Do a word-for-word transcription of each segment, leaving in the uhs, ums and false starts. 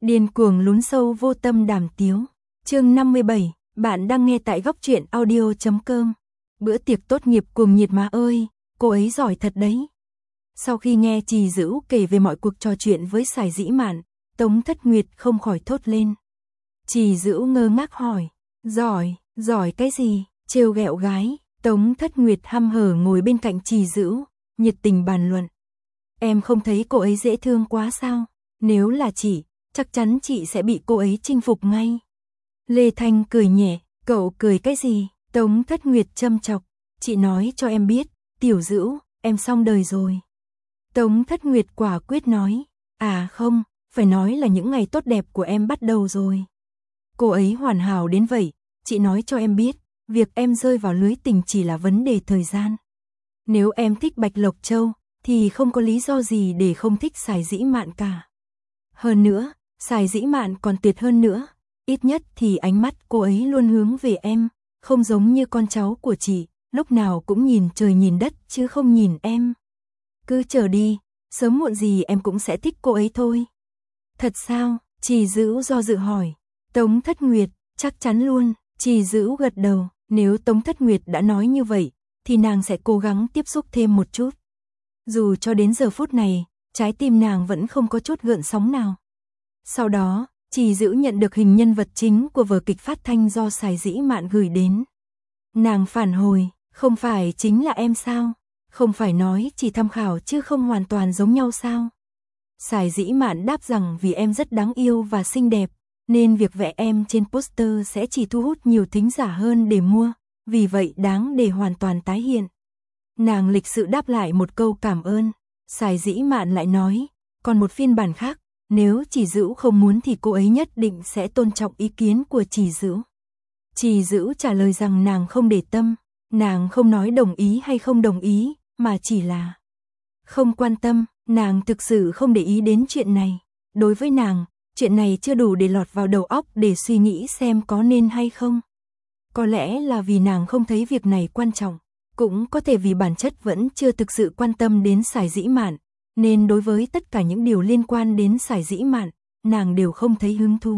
Điên cuồng lún sâu vô tâm đàm tiếu. Chương năm mươi bảy, bạn đang nghe tại góc truyện audio chấm com. Bữa tiệc tốt nghiệp cuồng nhiệt má ơi, cô ấy giỏi thật đấy. Sau khi nghe Trì Dữ kể về mọi cuộc trò chuyện với Sải Dĩ Mạn, Tống Thất Nguyệt không khỏi thốt lên. Trì Dữ ngơ ngác hỏi, giỏi, giỏi cái gì, trêu ghẹo gái. Tống Thất Nguyệt hăm hở ngồi bên cạnh Trì Dữ, nhiệt tình bàn luận. Em không thấy cô ấy dễ thương quá sao? Nếu là chị, chắc chắn chị sẽ bị cô ấy chinh phục ngay. Lê Thanh cười nhẹ, cậu cười cái gì? Tống Thất Nguyệt châm chọc, chị nói cho em biết, Tiểu Dữ, em xong đời rồi. Tống Thất Nguyệt quả quyết nói, à không, phải nói là những ngày tốt đẹp của em bắt đầu rồi. Cô ấy hoàn hảo đến vậy, chị nói cho em biết, việc em rơi vào lưới tình chỉ là vấn đề thời gian. Nếu em thích Bạch Lộc Châu, thì không có lý do gì để không thích Sải Dĩ Mạn cả. Hơn nữa, Sải Dĩ Mạn còn tuyệt hơn nữa, ít nhất thì ánh mắt cô ấy luôn hướng về em, không giống như con cháu của chị, lúc nào cũng nhìn trời nhìn đất chứ không nhìn em. Cứ chờ đi, sớm muộn gì em cũng sẽ thích cô ấy thôi. Thật sao? Trì Dữ do dự hỏi. Tống Thất Nguyệt, chắc chắn luôn. Trì Dữ gật đầu, nếu Tống Thất Nguyệt đã nói như vậy, thì nàng sẽ cố gắng tiếp xúc thêm một chút. Dù cho đến giờ phút này, trái tim nàng vẫn không có chút gợn sóng nào. Sau đó, Trì Dữ nhận được hình nhân vật chính của vở kịch phát thanh do Sải Dĩ Mạn gửi đến. Nàng phản hồi, không phải chính là em sao? Không phải nói chỉ tham khảo chứ không hoàn toàn giống nhau sao? Sải Dĩ Mạn đáp rằng vì em rất đáng yêu và xinh đẹp, nên việc vẽ em trên poster sẽ chỉ thu hút nhiều thính giả hơn để mua, vì vậy đáng để hoàn toàn tái hiện. Nàng lịch sự đáp lại một câu cảm ơn, Sải Dĩ Mạn lại nói, còn một phiên bản khác, nếu Trì Dữ không muốn thì cô ấy nhất định sẽ tôn trọng ý kiến của Trì Dữ. Trì Dữ trả lời rằng nàng không để tâm, nàng không nói đồng ý hay không đồng ý, mà chỉ là không quan tâm, nàng thực sự không để ý đến chuyện này. Đối với nàng, chuyện này chưa đủ để lọt vào đầu óc để suy nghĩ xem có nên hay không. Có lẽ là vì nàng không thấy việc này quan trọng, cũng có thể vì bản chất vẫn chưa thực sự quan tâm đến Sải Dĩ Mạn, nên đối với tất cả những điều liên quan đến Sải Dĩ Mạn, nàng đều không thấy hứng thú.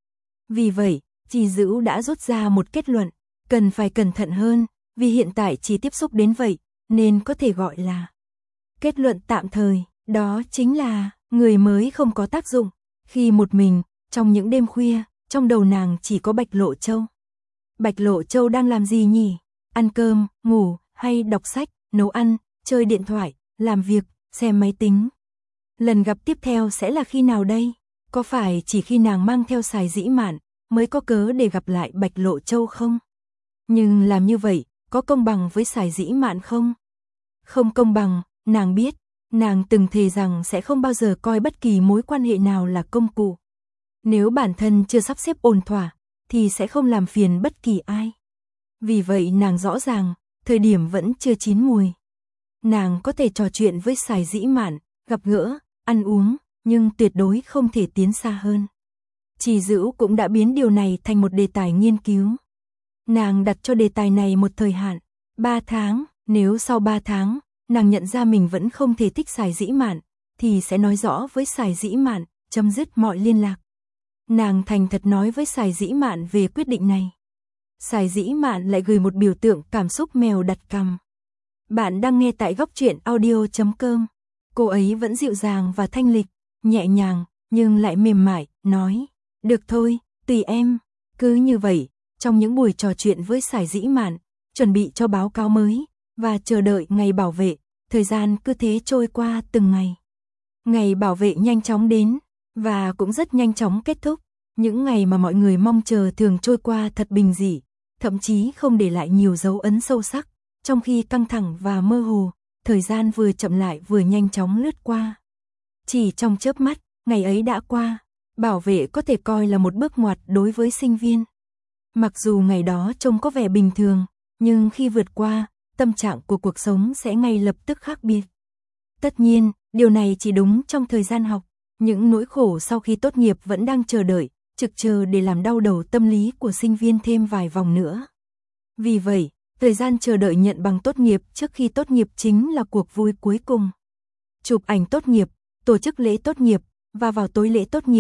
Vì vậy, Trì Dữ đã rút ra một kết luận, cần phải cẩn thận hơn, vì hiện tại chỉ tiếp xúc đến vậy, nên có thể gọi là kết luận tạm thời, đó chính là người mới không có tác dụng. Khi một mình, trong những đêm khuya, trong đầu nàng chỉ có Bạch Lộ Châu. Bạch Lộ Châu đang làm gì nhỉ? Ăn cơm, ngủ, hay đọc sách, nấu ăn, chơi điện thoại, làm việc, xem máy tính. Lần gặp tiếp theo sẽ là khi nào đây? Có phải chỉ khi nàng mang theo Sải Dĩ Mạn mới có cớ để gặp lại Bạch Lộ Châu không? Nhưng làm như vậy, có công bằng với Sải Dĩ Mạn không? Không công bằng, nàng biết, nàng từng thề rằng sẽ không bao giờ coi bất kỳ mối quan hệ nào là công cụ. Nếu bản thân chưa sắp xếp ổn thỏa, thì sẽ không làm phiền bất kỳ ai. Vì vậy nàng rõ ràng, thời điểm vẫn chưa chín mùi. Nàng có thể trò chuyện với Sải Dĩ Mạn, gặp gỡ, ăn uống, nhưng tuyệt đối không thể tiến xa hơn. Trì Dữ cũng đã biến điều này thành một đề tài nghiên cứu. Nàng đặt cho đề tài này một thời hạn, ba tháng, nếu sau ba tháng, nàng nhận ra mình vẫn không thể thích Sải Dĩ Mạn, thì sẽ nói rõ với Sải Dĩ Mạn, chấm dứt mọi liên lạc. Nàng thành thật nói với Sải Dĩ Mạn về quyết định này. Sải Dĩ Mạn lại gửi một biểu tượng cảm xúc mèo đặt cằm. Bạn đang nghe tại góc truyện audio chấm com. Cô ấy vẫn dịu dàng và thanh lịch, nhẹ nhàng, nhưng lại mềm mại, nói, được thôi, tùy em. Cứ như vậy, trong những buổi trò chuyện với Sải Dĩ Mạn, chuẩn bị cho báo cáo mới, và chờ đợi ngày bảo vệ, thời gian cứ thế trôi qua từng ngày. Ngày bảo vệ nhanh chóng đến, và cũng rất nhanh chóng kết thúc. Những ngày mà mọi người mong chờ thường trôi qua thật bình dị, thậm chí không để lại nhiều dấu ấn sâu sắc, trong khi căng thẳng và mơ hồ, thời gian vừa chậm lại vừa nhanh chóng lướt qua. Chỉ trong chớp mắt, ngày ấy đã qua, bảo vệ có thể coi là một bước ngoặt đối với sinh viên. Mặc dù ngày đó trông có vẻ bình thường, nhưng khi vượt qua, tâm trạng của cuộc sống sẽ ngay lập tức khác biệt. Tất nhiên, điều này chỉ đúng trong thời gian học, những nỗi khổ sau khi tốt nghiệp vẫn đang chờ đợi, trực chờ để làm đau đầu tâm lý của sinh viên thêm vài vòng nữa. Vì vậy, thời gian chờ đợi nhận bằng tốt nghiệp trước khi tốt nghiệp chính là cuộc vui cuối cùng. Chụp ảnh tốt nghiệp, tổ chức lễ tốt nghiệp, và vào tối lễ tốt nghiệp,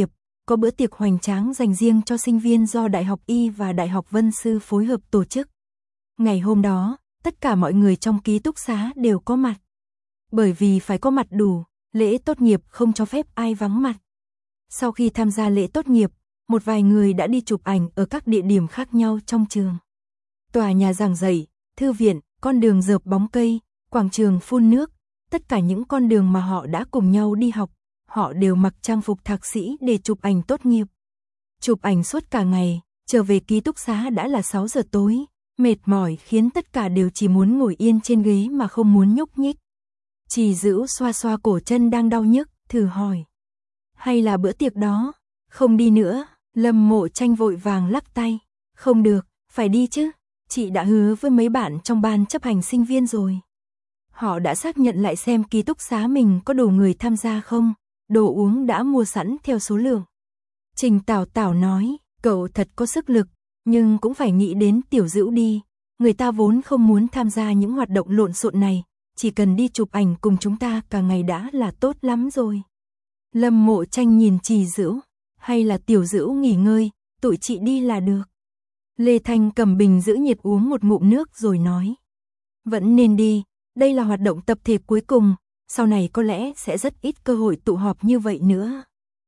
có bữa tiệc hoành tráng dành riêng cho sinh viên do Đại học Y và Đại học Vân Sư phối hợp tổ chức. Ngày hôm đó, tất cả mọi người trong ký túc xá đều có mặt. Bởi vì phải có mặt đủ, lễ tốt nghiệp không cho phép ai vắng mặt. Sau khi tham gia lễ tốt nghiệp, một vài người đã đi chụp ảnh ở các địa điểm khác nhau trong trường. Tòa nhà giảng dạy, thư viện, con đường rợp bóng cây, quảng trường phun nước, tất cả những con đường mà họ đã cùng nhau đi học, họ đều mặc trang phục thạc sĩ để chụp ảnh tốt nghiệp. Chụp ảnh suốt cả ngày, trở về ký túc xá đã là sáu giờ tối, mệt mỏi khiến tất cả đều chỉ muốn ngồi yên trên ghế mà không muốn nhúc nhích. Trì Dữu xoa xoa cổ chân đang đau nhức, thử hỏi. Hay là bữa tiệc đó, không đi nữa, Lâm Mộ Tranh vội vàng lắc tay. Không được, phải đi chứ, chị đã hứa với mấy bạn trong ban chấp hành sinh viên rồi. Họ đã xác nhận lại xem ký túc xá mình có đủ người tham gia không, đồ uống đã mua sẵn theo số lượng. Trình Tảo Tảo nói, cậu thật có sức lực, nhưng cũng phải nghĩ đến Tiểu Dữu đi, người ta vốn không muốn tham gia những hoạt động lộn xộn này, chỉ cần đi chụp ảnh cùng chúng ta cả ngày đã là tốt lắm rồi. Lâm Mộ Tranh nhìn Trì Dữu, hay là Tiểu Dữu nghỉ ngơi, tụi chị đi là được. Lê Thanh cầm bình giữ nhiệt uống một ngụm nước rồi nói. Vẫn nên đi, đây là hoạt động tập thể cuối cùng, sau này có lẽ sẽ rất ít cơ hội tụ họp như vậy nữa.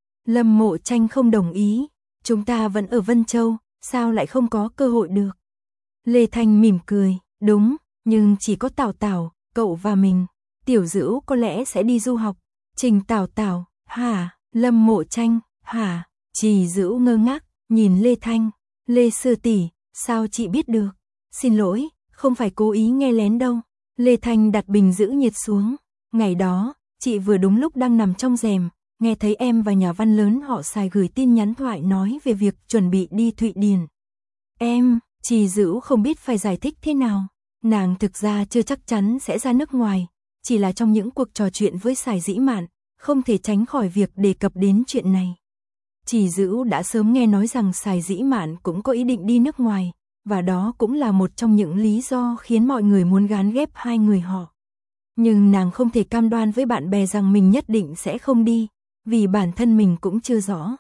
Lâm Mộ Tranh không đồng ý, chúng ta vẫn ở Vân Châu, sao lại không có cơ hội được. Lê Thanh mỉm cười, đúng, nhưng chỉ có Tảo Tảo, cậu và mình, Tiểu Dữu có lẽ sẽ đi du học. Trình Tảo Tảo, hả, Lâm Mộ Tranh, hả, Trì Dữu ngơ ngác, nhìn Lê Thanh, Lê sư tỷ, sao chị biết được, xin lỗi, không phải cố ý nghe lén đâu. Lê Thanh đặt bình giữ nhiệt xuống, ngày đó, chị vừa đúng lúc đang nằm trong rèm, nghe thấy em và nhà văn lớn họ xài gửi tin nhắn thoại nói về việc chuẩn bị đi Thụy Điển. Em, Trì Dữu không biết phải giải thích thế nào, nàng thực ra chưa chắc chắn sẽ ra nước ngoài, chỉ là trong những cuộc trò chuyện với Sài Dĩ Mạn, không thể tránh khỏi việc đề cập đến chuyện này. Trì Dữu đã sớm nghe nói rằng Sài Dĩ Mạn cũng có ý định đi nước ngoài, và đó cũng là một trong những lý do khiến mọi người muốn gán ghép hai người họ. Nhưng nàng không thể cam đoan với bạn bè rằng mình nhất định sẽ không đi, vì bản thân mình cũng chưa rõ.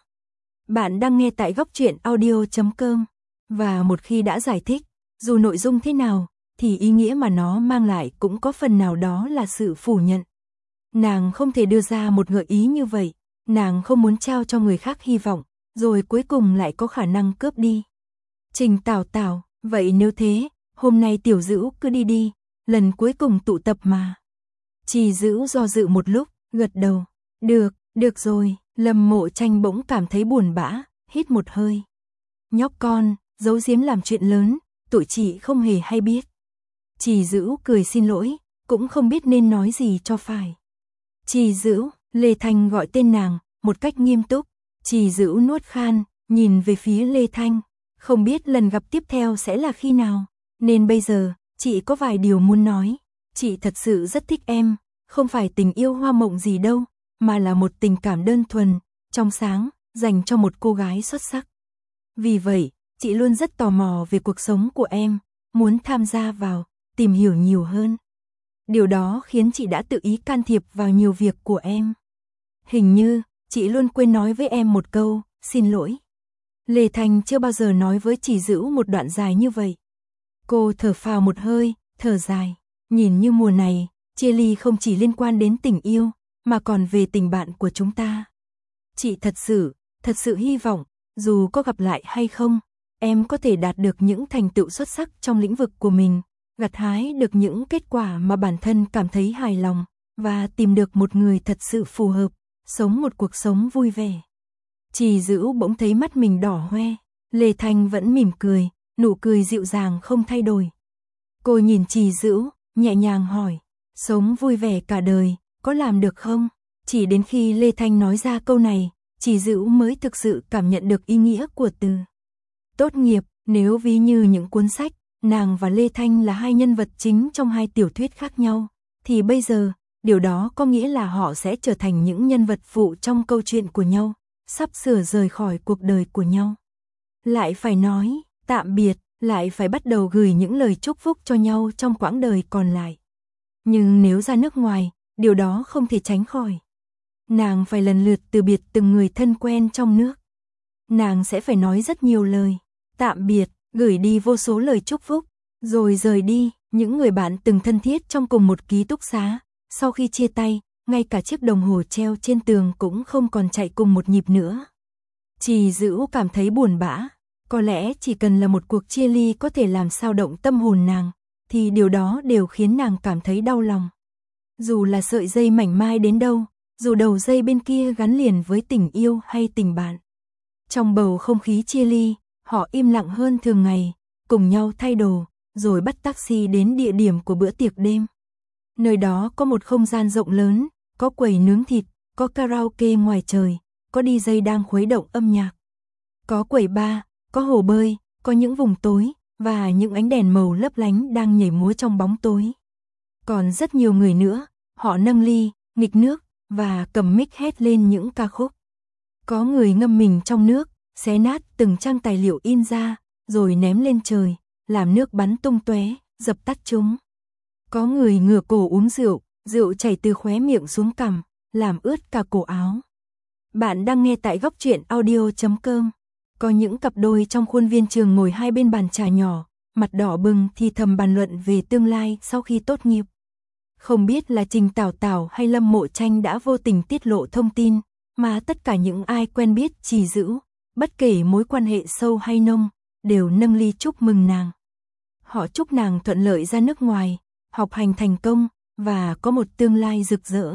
Bạn đang nghe tại góc truyện audio chấm com, và một khi đã giải thích, dù nội dung thế nào, thì ý nghĩa mà nó mang lại cũng có phần nào đó là sự phủ nhận. Nàng không thể đưa ra một gợi ý như vậy, nàng không muốn trao cho người khác hy vọng, rồi cuối cùng lại có khả năng cướp đi. Trình Tảo Tảo, vậy nếu thế, hôm nay Tiểu Dữu cứ đi đi, lần cuối cùng tụ tập mà. Trì Dữu do dự một lúc, gật đầu, được, được rồi. Lâm Mộ Tranh bỗng cảm thấy buồn bã, hít một hơi. Nhóc con, giấu giếm làm chuyện lớn, tụi chị không hề hay biết. Trì Dữu cười xin lỗi, cũng không biết nên nói gì cho phải. Trì Dữu, Lê Thanh gọi tên nàng, một cách nghiêm túc. Trì Dữu nuốt khan, nhìn về phía Lê Thanh, không biết lần gặp tiếp theo sẽ là khi nào, nên bây giờ, chị có vài điều muốn nói. Chị thật sự rất thích em, không phải tình yêu hoa mộng gì đâu, mà là một tình cảm đơn thuần, trong sáng, dành cho một cô gái xuất sắc. Vì vậy, chị luôn rất tò mò về cuộc sống của em, muốn tham gia vào, tìm hiểu nhiều hơn. Điều đó khiến chị đã tự ý can thiệp vào nhiều việc của em. Hình như, chị luôn quên nói với em một câu, xin lỗi. Lê Thanh chưa bao giờ nói với Trì Dữu một đoạn dài như vậy. Cô thở phào một hơi, thở dài, nhìn như mùa này, chia ly không chỉ liên quan đến tình yêu, mà còn về tình bạn của chúng ta. Chị thật sự, thật sự hy vọng, dù có gặp lại hay không, em có thể đạt được những thành tựu xuất sắc trong lĩnh vực của mình, gặt hái được những kết quả mà bản thân cảm thấy hài lòng, và tìm được một người thật sự phù hợp, sống một cuộc sống vui vẻ. Trì Dữu bỗng thấy mắt mình đỏ hoe, Lê Thanh vẫn mỉm cười, nụ cười dịu dàng không thay đổi. Cô nhìn Trì Dữu, nhẹ nhàng hỏi, sống vui vẻ cả đời, có làm được không? Chỉ đến khi Lê Thanh nói ra câu này, Trì Dữu mới thực sự cảm nhận được ý nghĩa của từ tốt nghiệp. Nếu ví như những cuốn sách, nàng và Lê Thanh là hai nhân vật chính trong hai tiểu thuyết khác nhau, thì bây giờ, điều đó có nghĩa là họ sẽ trở thành những nhân vật phụ trong câu chuyện của nhau, sắp sửa rời khỏi cuộc đời của nhau. Lại phải nói, tạm biệt, lại phải bắt đầu gửi những lời chúc phúc cho nhau trong quãng đời còn lại. Nhưng nếu ra nước ngoài, điều đó không thể tránh khỏi. Nàng phải lần lượt từ biệt từng người thân quen trong nước, nàng sẽ phải nói rất nhiều lời tạm biệt, gửi đi vô số lời chúc phúc, rồi rời đi. Những người bạn từng thân thiết trong cùng một ký túc xá, sau khi chia tay, ngay cả chiếc đồng hồ treo trên tường cũng không còn chạy cùng một nhịp nữa. Trì Dữ cảm thấy buồn bã, có lẽ chỉ cần là một cuộc chia ly có thể làm xao động tâm hồn nàng, thì điều đó đều khiến nàng cảm thấy đau lòng. Dù là sợi dây mảnh mai đến đâu, dù đầu dây bên kia gắn liền với tình yêu hay tình bạn. Trong bầu không khí chia ly, họ im lặng hơn thường ngày, cùng nhau thay đồ, rồi bắt taxi đến địa điểm của bữa tiệc đêm. Nơi đó có một không gian rộng lớn, có quầy nướng thịt, có karaoke ngoài trời, có đi jây đang khuấy động âm nhạc. Có quầy bar, có hồ bơi, có những vùng tối, và những ánh đèn màu lấp lánh đang nhảy múa trong bóng tối. Còn rất nhiều người nữa, họ nâng ly, nghịch nước, và cầm mic hét lên những ca khúc. Có người ngâm mình trong nước, xé nát từng trang tài liệu in ra, rồi ném lên trời, làm nước bắn tung tóe, dập tắt chúng. Có người ngửa cổ uống rượu, rượu chảy từ khóe miệng xuống cằm, làm ướt cả cổ áo. Bạn đang nghe tại góc truyện audio chấm com. Có những cặp đôi trong khuôn viên trường ngồi hai bên bàn trà nhỏ, mặt đỏ bừng thì thầm bàn luận về tương lai sau khi tốt nghiệp. Không biết là Trình Tảo Tảo hay Lâm Mộ Tranh đã vô tình tiết lộ thông tin, mà tất cả những ai quen biết Trì Dữ, bất kể mối quan hệ sâu hay nông, đều nâng ly chúc mừng nàng. Họ chúc nàng thuận lợi ra nước ngoài, học hành thành công, và có một tương lai rực rỡ.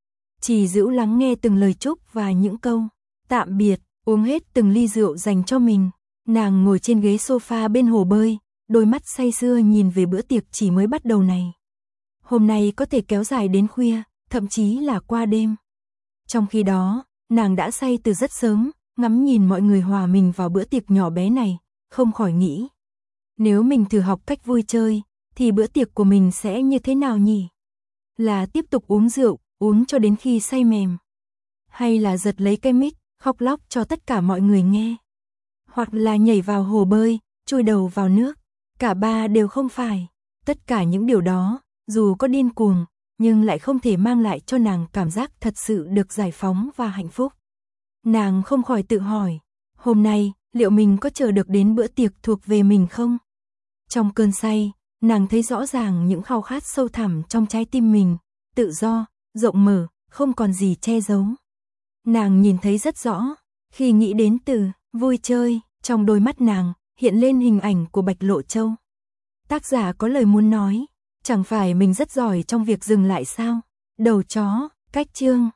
Trì Dữ lắng nghe từng lời chúc và những câu tạm biệt, uống hết từng ly rượu dành cho mình. Nàng ngồi trên ghế sofa bên hồ bơi, đôi mắt say sưa nhìn về bữa tiệc chỉ mới bắt đầu này. Hôm nay có thể kéo dài đến khuya, thậm chí là qua đêm. Trong khi đó, nàng đã say từ rất sớm, ngắm nhìn mọi người hòa mình vào bữa tiệc nhỏ bé này, không khỏi nghĩ. Nếu mình thử học cách vui chơi, thì bữa tiệc của mình sẽ như thế nào nhỉ? Là tiếp tục uống rượu, uống cho đến khi say mềm? Hay là giật lấy cái mic, khóc lóc cho tất cả mọi người nghe? Hoặc là nhảy vào hồ bơi, chui đầu vào nước? Cả ba đều không phải. Tất cả những điều đó, dù có điên cuồng, nhưng lại không thể mang lại cho nàng cảm giác thật sự được giải phóng và hạnh phúc. Nàng không khỏi tự hỏi, hôm nay, liệu mình có chờ được đến bữa tiệc thuộc về mình không? Trong cơn say, nàng thấy rõ ràng những khao khát sâu thẳm trong trái tim mình, tự do, rộng mở, không còn gì che giấu. Nàng nhìn thấy rất rõ, khi nghĩ đến từ vui chơi, trong đôi mắt nàng hiện lên hình ảnh của Bạch Lộ Châu. Tác giả có lời muốn nói, chẳng phải mình rất giỏi trong việc dừng lại sao? Đầu chó, cách chương.